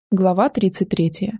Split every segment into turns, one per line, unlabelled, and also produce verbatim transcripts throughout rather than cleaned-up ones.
Глава тридцать третья.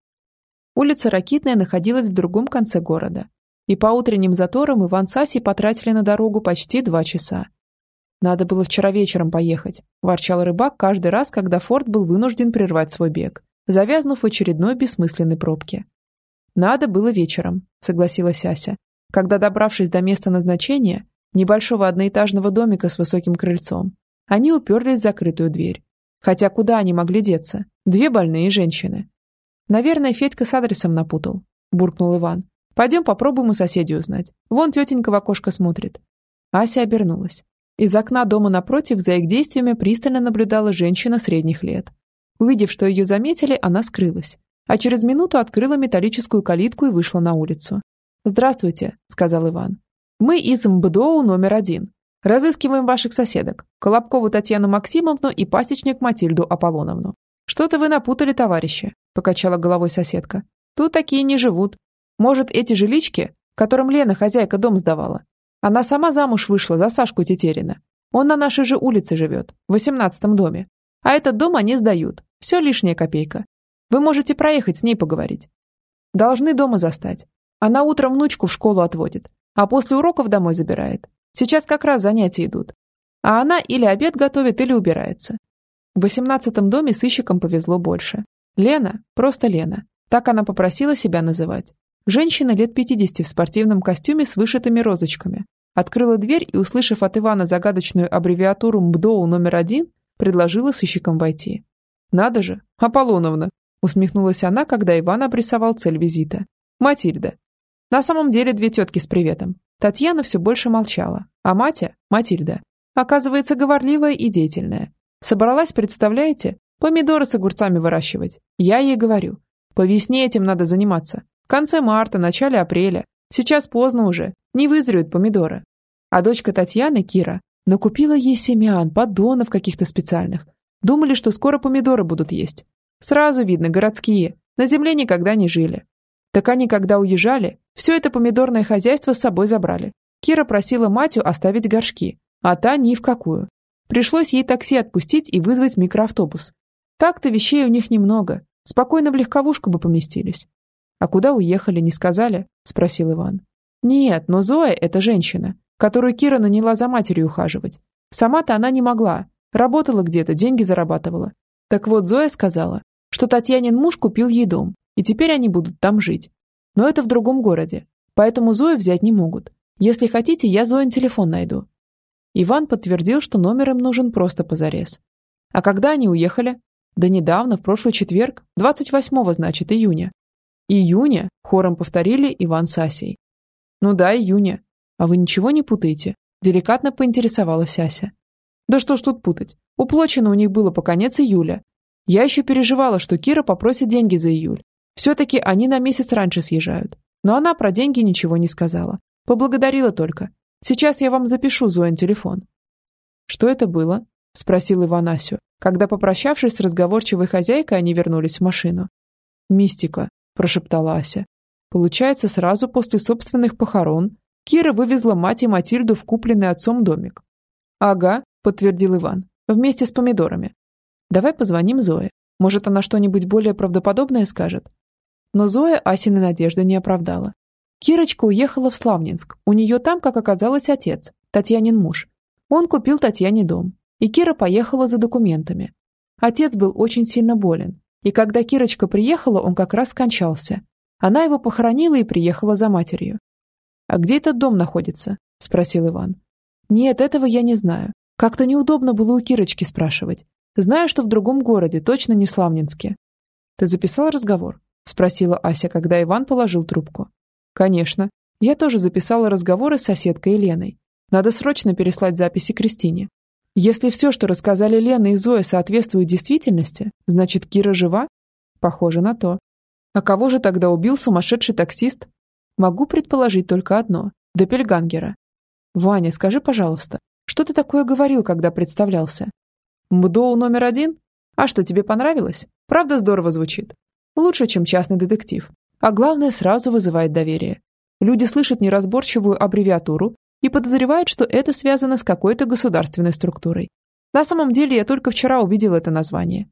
Улица Ракитная находилась в другом конце города, и по утренним заторам Иван с Асей потратили на дорогу почти два часа. «Надо было вчера вечером поехать», – ворчал рыбак каждый раз, когда Форд был вынужден прервать свой бег, завязнув в очередной бессмысленной пробке. «Надо было вечером», – согласилась Ася, когда, добравшись до места назначения, небольшого одноэтажного домика с высоким крыльцом, они уперлись в закрытую дверь. Хотя куда они могли деться? Две больные женщины. «Наверное, Федька с адресом напутал», – буркнул Иван. «Пойдем попробуем у соседей узнать. Вон тетенька в окошко смотрит». Ася обернулась. Из окна дома напротив за их действиями пристально наблюдала женщина средних лет. Увидев, что ее заметили, она скрылась, а через минуту открыла металлическую калитку и вышла на улицу. «Здравствуйте», – сказал Иван. «Мы из МБДОУ номер один. Разыскиваем ваших соседок, Колобкову Татьяну Максимовну и пасечник Матильду Аполлоновну». «Что-то вы напутали, товарищи», – покачала головой соседка. «Тут такие не живут. Может, эти жилички, которым Лена, хозяйка, дом сдавала? Она сама замуж вышла за Сашку Тетерина. Он на нашей же улице живет, в восемнадцатом доме. А этот дом они сдают. Все лишняя копейка. Вы можете проехать с ней поговорить. Должны дома застать. Она утром внучку в школу отводит, а после уроков домой забирает. Сейчас как раз занятия идут. А она или обед готовит, или убирается». В восемнадцатом доме сыщикам повезло больше. Лена, просто Лена, так она попросила себя называть. Женщина лет пятидесяти в спортивном костюме с вышитыми розочками. Открыла дверь и, услышав от Ивана загадочную аббревиатуру МБДОУ номер один, предложила сыщикам войти. «Надо же, Аполлоновна!» – усмехнулась она, когда Иван обрисовал цель визита. «Матильда». На самом деле две тетки с приветом. Татьяна все больше молчала, а Матя, Матильда, оказывается говорливая и деятельная. Собралась, представляете, помидоры с огурцами выращивать. Я ей говорю, по весне этим надо заниматься. В конце марта, начале апреля. Сейчас поздно уже, не вызреют помидоры. А дочка Татьяны, Кира, накупила ей семян, поддонов каких-то специальных. Думали, что скоро помидоры будут есть. Сразу видно, городские, на земле никогда не жили. Так они, когда уезжали, все это помидорное хозяйство с собой забрали. Кира просила Матю оставить горшки, а та ни в какую. Пришлось ей такси отпустить и вызвать микроавтобус. Так-то вещей у них немного, спокойно в легковушку бы поместились. «А куда уехали, не сказали?» – спросил Иван. «Нет, но Зоя – это женщина, которую Кира наняла за матерью ухаживать. Сама-то она не могла, работала где-то, деньги зарабатывала. Так вот, Зоя сказала, что Татьянин муж купил ей дом, и теперь они будут там жить. Но это в другом городе, поэтому Зою взять не могут. Если хотите, я Зоин телефон найду». Иван подтвердил, что номер им нужен просто позарез. «А когда они уехали?» «Да недавно, в прошлый четверг, двадцать восьмого, значит, июня». «Июня?» – хором повторили Иван с Асей. «Ну да, июня. А вы ничего не путаете?» – деликатно поинтересовалась Ася. «Да что ж тут путать? Уплочено у них было по конец июля. Я еще переживала, что Кира попросит деньги за июль. Все-таки они на месяц раньше съезжают. Но она про деньги ничего не сказала. Поблагодарила только. Сейчас я вам запишу Зоин телефон». «Что это было?» – спросил Иван Асю, когда, попрощавшись с разговорчивой хозяйкой, они вернулись в машину. «Мистика», – прошептала Ася. «Получается, сразу после собственных похорон Кира вывезла мать и Матильду в купленный отцом домик». «Ага», – подтвердил Иван, – «вместе с помидорами. Давай позвоним Зое. Может, она что-нибудь более правдоподобное скажет». Но Зоя Асины надежды не оправдала. Кирочка уехала в Славнинск. У нее там, как оказалось, отец, Татьянин муж. Он купил Татьяне дом, и Кира поехала за документами. Отец был очень сильно болен, и когда Кирочка приехала, он как раз скончался. Она его похоронила и приехала за матерью. «А где этот дом находится?» – спросил Иван. «Нет, этого я не знаю. Как-то неудобно было у Кирочки спрашивать. Знаю, что в другом городе, точно не в Славнинске». «Ты записал разговор?» – спросила Ася, когда Иван положил трубку. «Конечно. Я тоже записала разговоры с соседкой Еленой. Надо срочно переслать записи Кристине. Если все, что рассказали Лена и Зоя, соответствует действительности, значит, Кира жива? Похоже на то. А кого же тогда убил сумасшедший таксист? Могу предположить только одно – Доппельгангера. Ваня, скажи, пожалуйста, что ты такое говорил, когда представлялся? МБДОУ номер один? А что, тебе понравилось? Правда здорово звучит. Лучше, чем частный детектив. А главное, сразу вызывает доверие. Люди слышат неразборчивую аббревиатуру и подозревают, что это связано с какой-то государственной структурой. На самом деле, я только вчера увидел это название.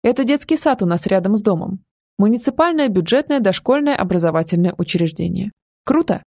Это детский сад у нас рядом с домом. Муниципальное бюджетное дошкольное образовательное учреждение. Круто?